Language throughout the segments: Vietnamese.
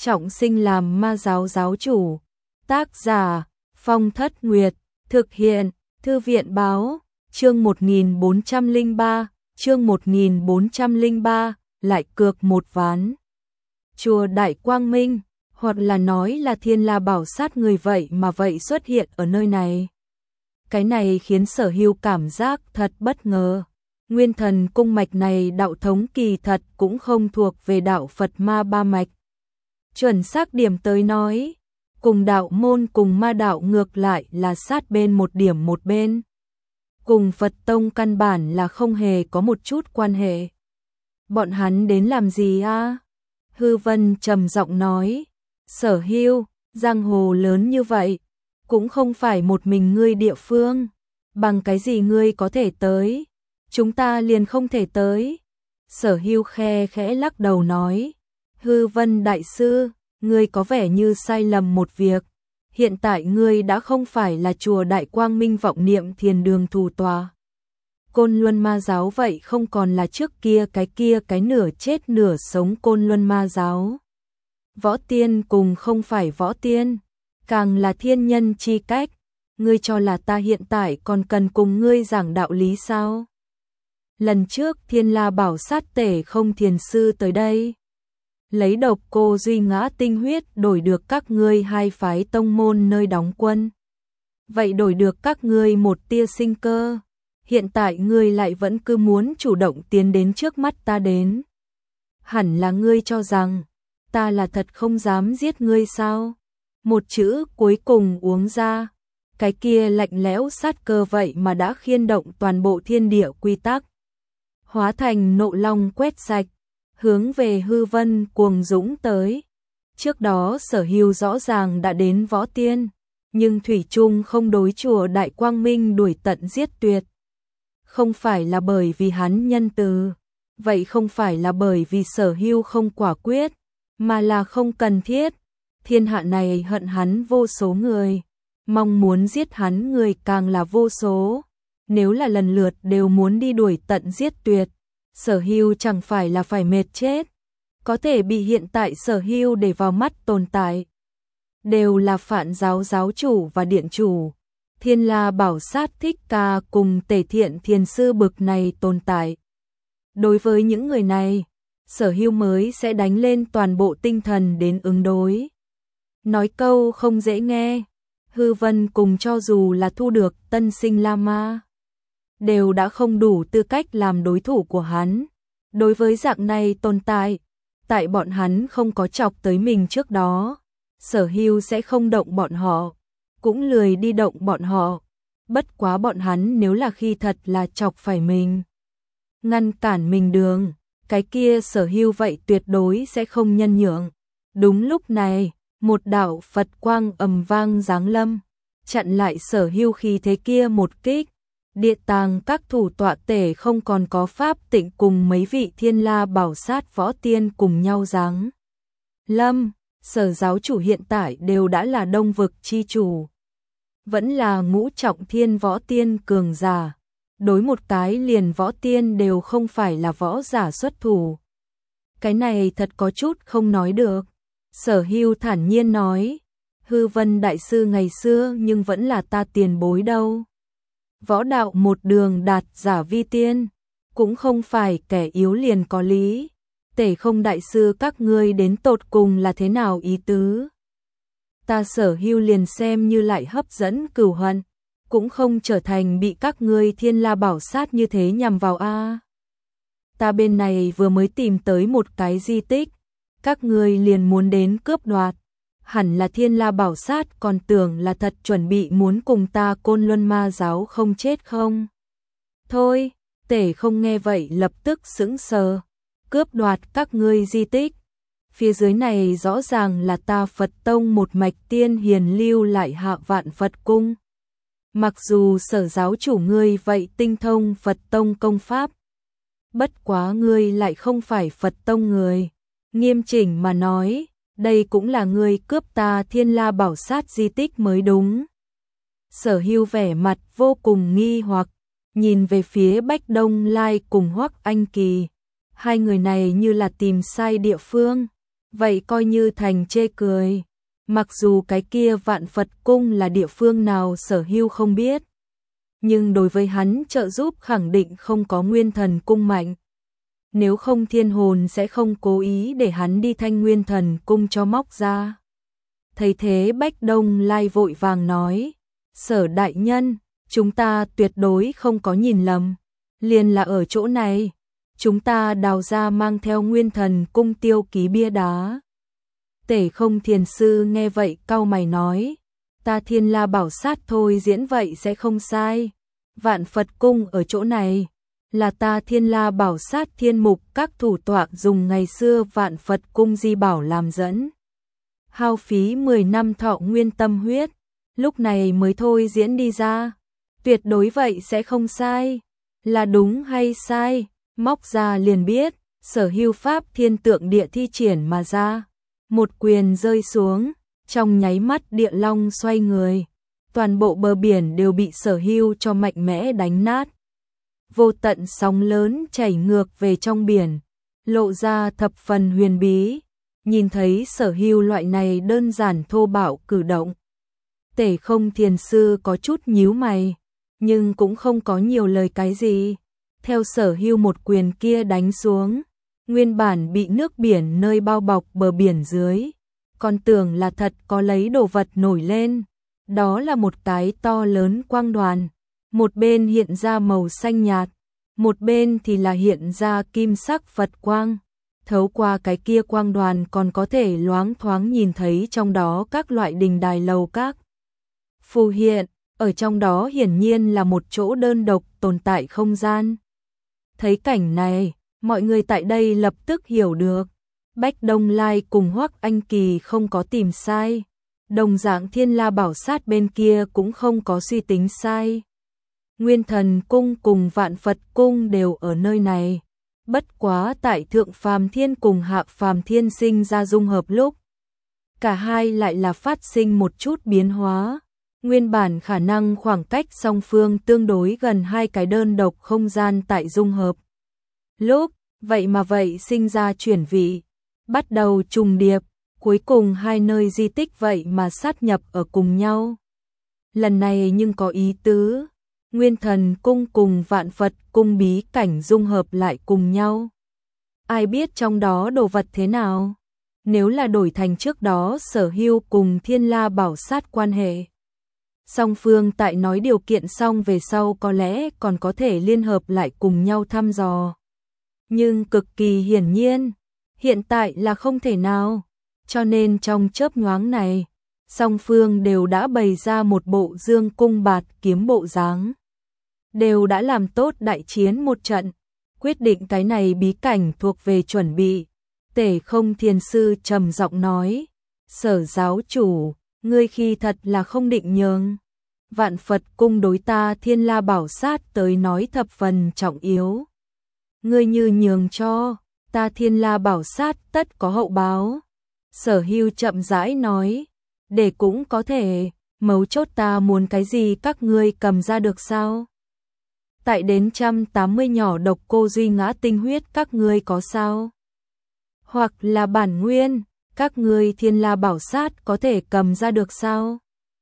trọng sinh làm ma giáo giáo chủ. Tác giả Phong Thất Nguyệt. Thực hiện Thư viện báo. Chương 1403. Chương 1403. Lại cược một ván. Chùa Đại Quang Minh, hoặc là nói là Thiên La Bảo Sát người vậy mà vậy xuất hiện ở nơi này. Cái này khiến Sở Hưu cảm giác thật bất ngờ. Nguyên Thần cung mạch này đạo thống kỳ thật cũng không thuộc về đạo Phật ma ba mạch. Chuẩn xác điểm tới nói, cùng đạo môn cùng ma đạo ngược lại là sát bên một điểm một bên. Cùng Phật tông căn bản là không hề có một chút quan hệ. Bọn hắn đến làm gì a? Hư Vân trầm giọng nói, Sở Hưu, giang hồ lớn như vậy, cũng không phải một mình ngươi địa phương, bằng cái gì ngươi có thể tới, chúng ta liền không thể tới. Sở Hưu khe khẽ lắc đầu nói, Hư Vân đại sư, ngươi có vẻ như sai lầm một việc, hiện tại ngươi đã không phải là chùa Đại Quang Minh vọng niệm thiền đường thủ tòa. Côn Luân ma giáo vậy không còn là trước kia cái nửa chết nửa sống Côn Luân ma giáo. Võ tiên cùng không phải võ tiên, càng là thiên nhân chi cách, ngươi cho là ta hiện tại còn cần cùng ngươi giảng đạo lý sao? Lần trước Thiên La Bảo Sát tể không thiền sư tới đây, lấy độc cô duy ngã tinh huyết đổi được các ngươi hai phái tông môn nơi đóng quân. Vậy đổi được các ngươi một tia sinh cơ, hiện tại ngươi lại vẫn cứ muốn chủ động tiến đến trước mắt ta đến. Hẳn là ngươi cho rằng ta là thật không dám giết ngươi sao? Một chữ cuối cùng uống ra, cái kia lạnh lẽo sát cơ vậy mà đã khiên động toàn bộ thiên địa quy tắc. Hóa thành nộ long quét sạch, hướng về Hư Vân cuồng dũng tới. Trước đó Sở Hưu rõ ràng đã đến võ tiên, nhưng thủy chung không đối chùa Đại Quang Minh đuổi tận giết tuyệt. Không phải là bởi vì hắn nhân từ, vậy không phải là bởi vì Sở Hưu không quả quyết, mà là không cần thiết. Thiên hạ này hận hắn vô số người, mong muốn giết hắn người càng là vô số. Nếu là lần lượt đều muốn đi đuổi tận giết tuyệt, Sở Hưu chẳng phải là phải mệt chết. Có thể bị hiện tại Sở Hưu để vào mắt tồn tại, đều là Phạn giáo giáo chủ và điện chủ, Thiên La Bảo Sát Thích Ca cùng Tề Thiện thiền sư bực này tồn tại. Đối với những người này, Sở Hưu mới sẽ đánh lên toàn bộ tinh thần đến ứng đối. Nói câu không dễ nghe, Hư Vân cùng cho dù là thu được tân sinh La Ma, đều đã không đủ tư cách làm đối thủ của hắn. Đối với dạng này tồn tại, tại bọn hắn không có chọc tới mình trước đó, Sở Hưu sẽ không động bọn họ, cũng lười đi động bọn họ. Bất quá bọn hắn nếu là khi thật là chọc phải mình, ngăn cản mình đường, cái kia Sở Hưu vậy tuyệt đối sẽ không nhân nhượng. Đúng lúc này, một đạo Phật quang ầm vang giáng lâm, chặn lại Sở Hưu khi thế kia một kích. Địa tàng các thủ tọa tể không còn có pháp tịnh cùng mấy vị Thiên La Bảo Sát võ tiên cùng nhau giáng lâm. Sở giáo chủ hiện tại đều đã là Đông vực chi chủ, vẫn là ngũ trọng thiên võ tiên cường giả, đối một cái liền võ tiên đều không phải là võ giả xuất thủ. Cái này thật có chút không nói được. Sở Hưu thản nhiên nói, Hư Vân đại sư ngày xưa nhưng vẫn là ta tiền bối đâu. Võ đạo một đường đạt giả vi tiên, cũng không phải kẻ yếu liền có lý. Tể không đại sư các ngươi đến tột cùng là thế nào ý tứ? Ta Sở Hưu liền xem như lại hấp dẫn cửu hận, cũng không trở thành bị các ngươi Thiên La Bảo Sát như thế nhằm vào a. Ta bên này vừa mới tìm tới một cái di tích, các ngươi liền muốn đến cướp đoạt. Hẳn là Thiên La Bảo Sát còn tưởng là thật chuẩn bị muốn cùng ta Côn Luân ma giáo không chết không? Thôi, Tể không nghe vậy lập tức sững sờ. Cướp đoạt các ngươi di tích, phía dưới này rõ ràng là ta Phật tông một mạch tiên hiền lưu lại Hạ Vạn Phật cung. Mặc dù Sở giáo chủ ngươi vậy tinh thông Phật tông công pháp, bất quá ngươi lại không phải Phật tông người. Nghiêm chỉnh mà nói, đây cũng là ngươi cướp ta Thiên La Bảo Sát di tích mới đúng. Sở Hưu vẻ mặt vô cùng nghi hoặc, nhìn về phía Bách Đông Lai cùng Hoắc Anh Kỳ. Hai người này như là tìm sai địa phương, vậy coi như thành chê cười. Mặc dù cái kia Vạn Phật Cung là địa phương nào Sở Hưu không biết, nhưng đối với hắn trợ giúp khẳng định không có Nguyên Thần Cung mạnh. Nếu không thiên hồn sẽ không cố ý để hắn đi Thanh Nguyên Thần Cung cho móc ra. Thấy thế Bách Đông Lai vội vàng nói, Sở đại nhân, chúng ta tuyệt đối không có nhìn lầm, liền là ở chỗ này, chúng ta đào ra mang theo Nguyên Thần Cung tiêu ký bia đá. Tể Không Thiền Sư nghe vậy cau mày nói, ta Thiên La Bảo Sát thôi diễn vậy sẽ không sai, Vạn Phật Cung ở chỗ này, là ta Thiên La Bảo Sát thiên mục các thủ tọa dùng ngày xưa Vạn Phật Cung di bảo làm dẫn. Hao phí 10 năm thọ nguyên tâm huyết, lúc này mới thôi diễn đi ra, tuyệt đối vậy sẽ không sai, là đúng hay sai, móc ra liền biết. Sở Hưu pháp thiên tượng địa thi triển mà ra, một quyền rơi xuống, trong nháy mắt địa long xoay người, toàn bộ bờ biển đều bị Sở Hưu cho mạnh mẽ đánh nát. Vô tận sóng lớn chảy ngược về trong biển, lộ ra thập phần huyền bí. Nhìn thấy Sở Hưu loại này đơn giản thô bạo cử động, Tể Không Thiền Sư có chút nhíu mày, nhưng cũng không có nhiều lời cái gì. Theo Sở Hưu một quyền kia đánh xuống, nguyên bản bị nước biển nơi bao bọc bờ biển dưới, còn tưởng là thật có lấy đồ vật nổi lên. Đó là một cái to lớn quang đoàn, một bên hiện ra màu xanh nhạt, một bên thì là hiện ra kim sắc Phật quang. Thấu qua cái kia quang đoàn còn có thể loáng thoáng nhìn thấy trong đó các loại đình đài lầu các phù hiện, ở trong đó hiển nhiên là một chỗ đơn độc tồn tại không gian. Thấy cảnh này, mọi người tại đây lập tức hiểu được, Bách Đông Lai cùng Hoắc Anh Kỳ không có tìm sai, đồng dạng Thiên La Bảo Sát bên kia cũng không có suy tính sai. Nguyên Thần Cung cùng Vạn Phật Cung đều ở nơi này. Bất quá tại Thượng Phàm Thiên cùng Hạ Phàm Thiên sinh ra dung hợp lúc, cả hai lại là phát sinh một chút biến hóa. Nguyên bản khả năng khoảng cách song phương tương đối gần hai cái đơn độc không gian tại dung hợp lúc, vậy mà vậy sinh ra chuyển vị, bắt đầu trùng điệp, cuối cùng hai nơi di tích vậy mà sát nhập ở cùng nhau. Lần này nhưng có ý tứ, Nguyên Thần Cung cùng Vạn Phật Cung bí cảnh dung hợp lại cùng nhau. Ai biết trong đó đồ vật thế nào? Nếu là đổi thành trước đó Sở Hưu cùng Thiên La Bảo Sát quan hệ, song phương tại nói điều kiện xong về sau có lẽ còn có thể liên hợp lại cùng nhau thăm dò. Nhưng cực kỳ hiển nhiên, hiện tại là không thể nào. Cho nên trong chớp nhoáng này, song phương đều đã bày ra một bộ dương cung bạt kiếm bộ dáng, đều đã làm tốt đại chiến một trận, quyết định cái này bí cảnh thuộc về chuẩn bị. Tể Không Thiền Sư trầm giọng nói, Sở giáo chủ, ngươi khi thật là không định nhường. Vạn Phật Cung đối ta Thiên La Bảo Sát tới nói thập phần trọng yếu. Ngươi như nhường cho, ta Thiên La Bảo Sát tất có hậu báo. Sở Hưu chậm rãi nói, để cũng có thể, mấu chốt ta muốn cái gì các ngươi cầm ra được sao? Tại đến 180 nhỏ độc cô duy ngã tinh huyết các ngươi có sao? Hoặc là bản nguyên, các ngươi Thiên La Bảo Sát có thể cầm ra được sao?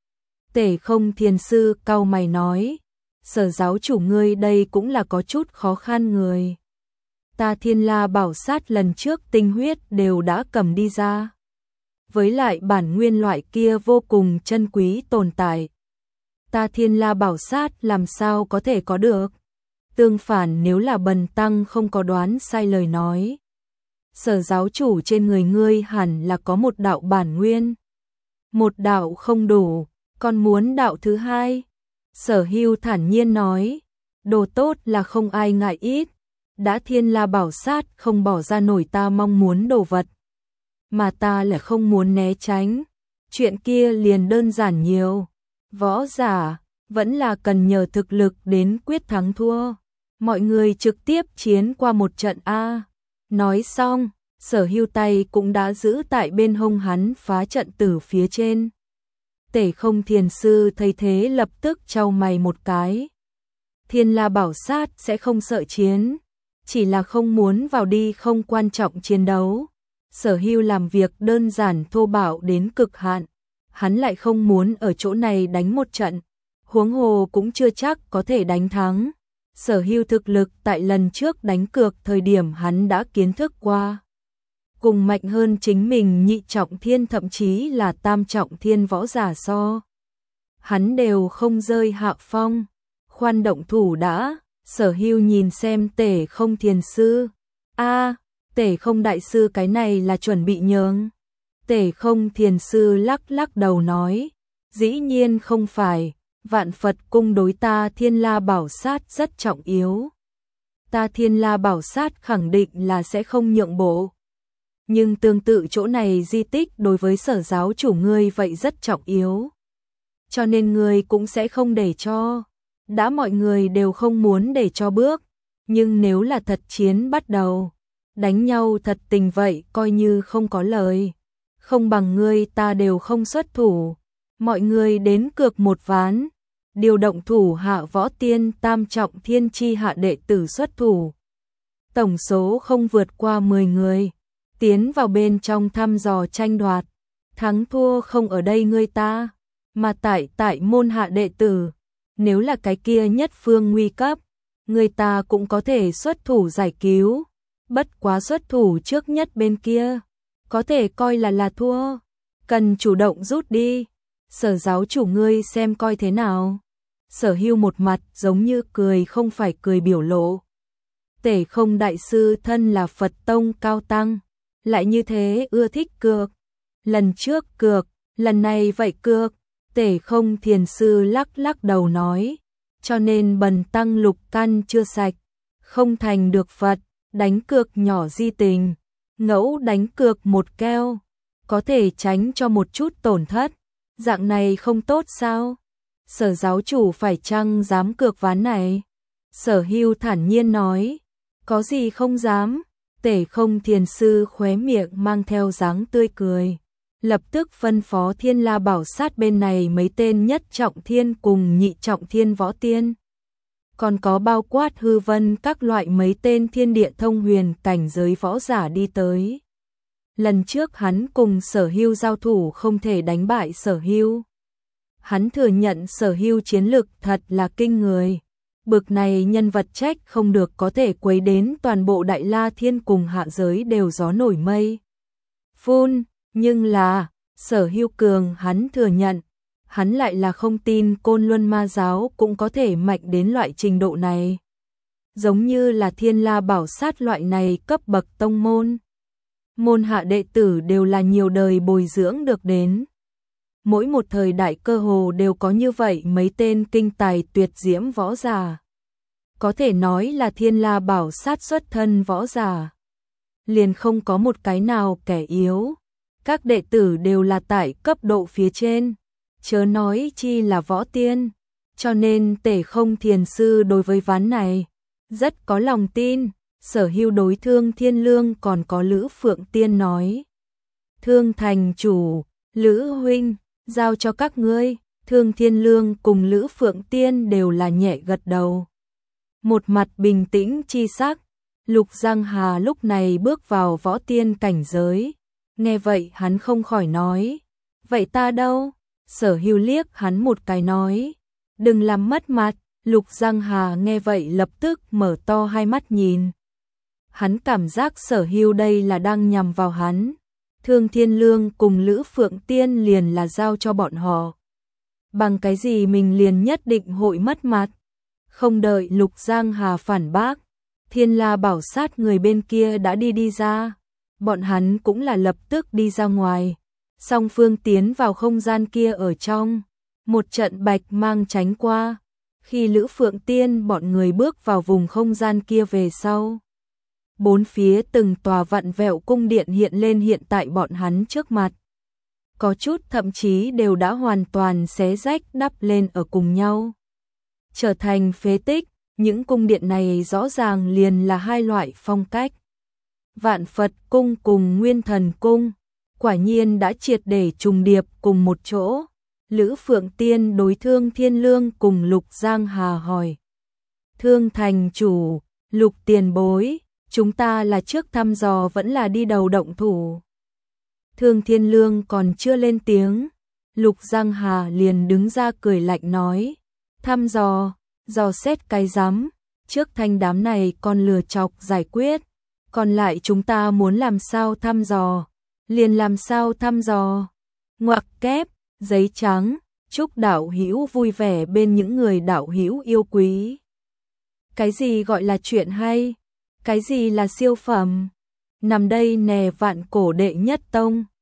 Tể Không Thiền Sư cau mày nói, Sở giáo chủ ngươi đây cũng là có chút khó khăn người. Ta Thiên La Bảo Sát lần trước tinh huyết đều đã cầm đi ra. Với lại bản nguyên loại kia vô cùng chân quý tồn tại, ta Thiên La Bảo Sát làm sao có thể có được? Tương phản nếu là Bần tăng không có đoán sai lời nói, Sở giáo chủ trên người ngươi hẳn là có một đạo bản nguyên. Một đạo không đủ, còn muốn đạo thứ hai. Sở Hưu thản nhiên nói, đồ tốt là không ai ngại ít, đã Thiên La Bảo Sát không bỏ ra nổi ta mong muốn đồ vật, mà ta là không muốn né tránh, chuyện kia liền đơn giản nhiều. Võ giả vẫn là cần nhờ thực lực đến quyết thắng thua, mọi người trực tiếp chiến qua một trận a. Nói xong, Sở Hưu tay cũng đã giữ tại bên hông hắn phá trận tử phía trên. Tể Không Thiền Sư thấy thế lập tức chau mày một cái. Thiên La Bảo Sát sẽ không sợ chiến, chỉ là không muốn vào đi không quan trọng chiến đấu. Sở Hưu làm việc đơn giản thô bạo đến cực hạn, hắn lại không muốn ở chỗ này đánh một trận, huống hồ cũng chưa chắc có thể đánh thắng. Sở Hưu thực lực tại lần trước đánh cược thời điểm hắn đã kiến thức qua. Cùng mạnh hơn chính mình nhị trọng thiên thậm chí là tam trọng thiên võ giả so. Hắn đều không rơi hạ phong. Khoan động thủ đã, Sở Hưu nhìn xem Tể Không thiền sư. Tể Không đại sư cái này là chuẩn bị nhường. Tể Không thiền sư lắc lắc đầu nói, dĩ nhiên không phải, Vạn Phật cung đối ta Thiên La Bảo Sát rất trọng yếu. Ta Thiên La Bảo Sát khẳng định là sẽ không nhượng bộ. Nhưng tương tự chỗ này di tích đối với Sở giáo chủ ngươi vậy rất trọng yếu. Cho nên ngươi cũng sẽ không để cho. Đã mọi người đều không muốn để cho bước, nhưng nếu là thật chiến bắt đầu, đánh nhau thật tình vậy coi như không có lời. Không bằng ngươi ta đều không xuất thủ, mọi người đến cược một ván, điều động thủ hạ võ tiên tam trọng thiên chi hạ đệ tử xuất thủ. Tổng số không vượt qua 10 người, tiến vào bên trong thăm dò tranh đoạt, thắng thua không ở đây ngươi ta, mà tại môn hạ đệ tử. Nếu là cái kia nhất phương nguy cấp, người ta cũng có thể xuất thủ giải cứu, bất quá xuất thủ trước nhất bên kia, có thể coi là thua, cần chủ động rút đi. Sở giáo chủ ngươi xem coi thế nào. Sở Hưu một mặt giống như cười không phải cười biểu lộ. Tể Không đại sư thân là Phật tông cao tăng, lại như thế ưa thích cược. Lần trước cược, lần này vậy cược. Tể Không thiền sư lắc lắc đầu nói, cho nên bần tăng lục căn chưa sạch, không thành được Phật, đánh cược nhỏ di tình, ngẫu đánh cược một keo, có thể tránh cho một chút tổn thất, dạng này không tốt sao? Sở giáo chủ phải chăng dám cược ván này? Sở Hưu thản nhiên nói, có gì không dám? Tể Không thiền sư khóe miệng mang theo dáng tươi cười. Lập tức phân phó Thiên La Bảo Sát bên này mấy tên nhất trọng thiên cùng nhị trọng thiên võ tiên. Còn có bao quát Hư Vân các loại mấy tên thiên địa thông huyền cảnh giới võ giả đi tới. Lần trước hắn cùng Sở Hưu giao thủ không thể đánh bại Sở Hưu. Hắn thừa nhận Sở Hưu chiến lực thật là kinh người. Bực này nhân vật trách không được có thể quấy đến toàn bộ Đại La Thiên cùng hạ giới đều gió nổi mây. Phun. Nhưng là, Sở Hưu cường hắn thừa nhận, hắn lại là không tin Côn Luân Ma giáo cũng có thể mạnh đến loại trình độ này. Giống như là Thiên La Bảo Sát loại này cấp bậc tông môn. Môn hạ đệ tử đều là nhiều đời bồi dưỡng được đến. Mỗi một thời đại cơ hồ đều có như vậy mấy tên kinh tài tuyệt diễm võ giả. Có thể nói là Thiên La Bảo Sát xuất thân võ giả. Liền không có một cái nào kẻ yếu. Các đệ tử đều là tại cấp độ phía trên, chớ nói chi là võ tiên, cho nên Tể Không thiền sư đối với ván này rất có lòng tin. Sở Hưu đối Thương Thiên Lương còn có Lữ Phượng Tiên nói, Thương thành chủ, Lữ huynh, giao cho các ngươi. Thương Thiên Lương cùng Lữ Phượng Tiên đều là nhẹ gật đầu, một mặt bình tĩnh chi sắc. Lục Giang Hà lúc này bước vào võ tiên cảnh giới. Nghe vậy hắn không khỏi nói, vậy ta đâu? Sở Hưu liếc hắn một cái nói, đừng làm mất mặt. Lục Giang Hà nghe vậy lập tức mở to hai mắt nhìn. Hắn cảm giác Sở Hưu đây là đang nhằm vào hắn. Thương Thiên Lương cùng Lữ Phượng Tiên liền là giao cho bọn họ. Bằng cái gì mình liền nhất định hội mất mặt? Không đợi Lục Giang Hà phản bác, Thiên La Bảo Sát người bên kia đã đi ra. Bọn hắn cũng là lập tức đi ra ngoài. Song phương tiến vào không gian kia ở trong. Một trận bạch mang tránh qua. Khi Lữ Phượng Tiên bọn người bước vào vùng không gian kia về sau, bốn phía từng tòa vặn vẹo cung điện hiện lên hiện tại bọn hắn trước mặt. Có chút thậm chí đều đã hoàn toàn xé rách đắp lên ở cùng nhau, trở thành phế tích. Những cung điện này rõ ràng liền là hai loại phong cách. Vạn Phật cung cùng Nguyên Thần cung, quả nhiên đã triệt để trùng điệp cùng một chỗ. Lữ Phượng Tiên đối Thương Thiên Lương cùng Lục Giang Hà hỏi, Thương thành chủ, Lục tiền bối, chúng ta là trước thăm dò vẫn là đi đầu động thủ? Thương Thiên Lương còn chưa lên tiếng, Lục Giang Hà liền đứng ra cười lạnh nói, thăm dò xét cái rắm, trước thanh đám này còn lừa chọc giải quyết, còn lại chúng ta muốn làm sao thăm dò, liền làm sao thăm dò. Ngoặc kép, giấy trắng, chúc đạo hữu vui vẻ bên những người đạo hữu yêu quý. Cái gì gọi là chuyện hay? Cái gì là siêu phẩm? Nằm đây nè vạn cổ đệ nhất tông.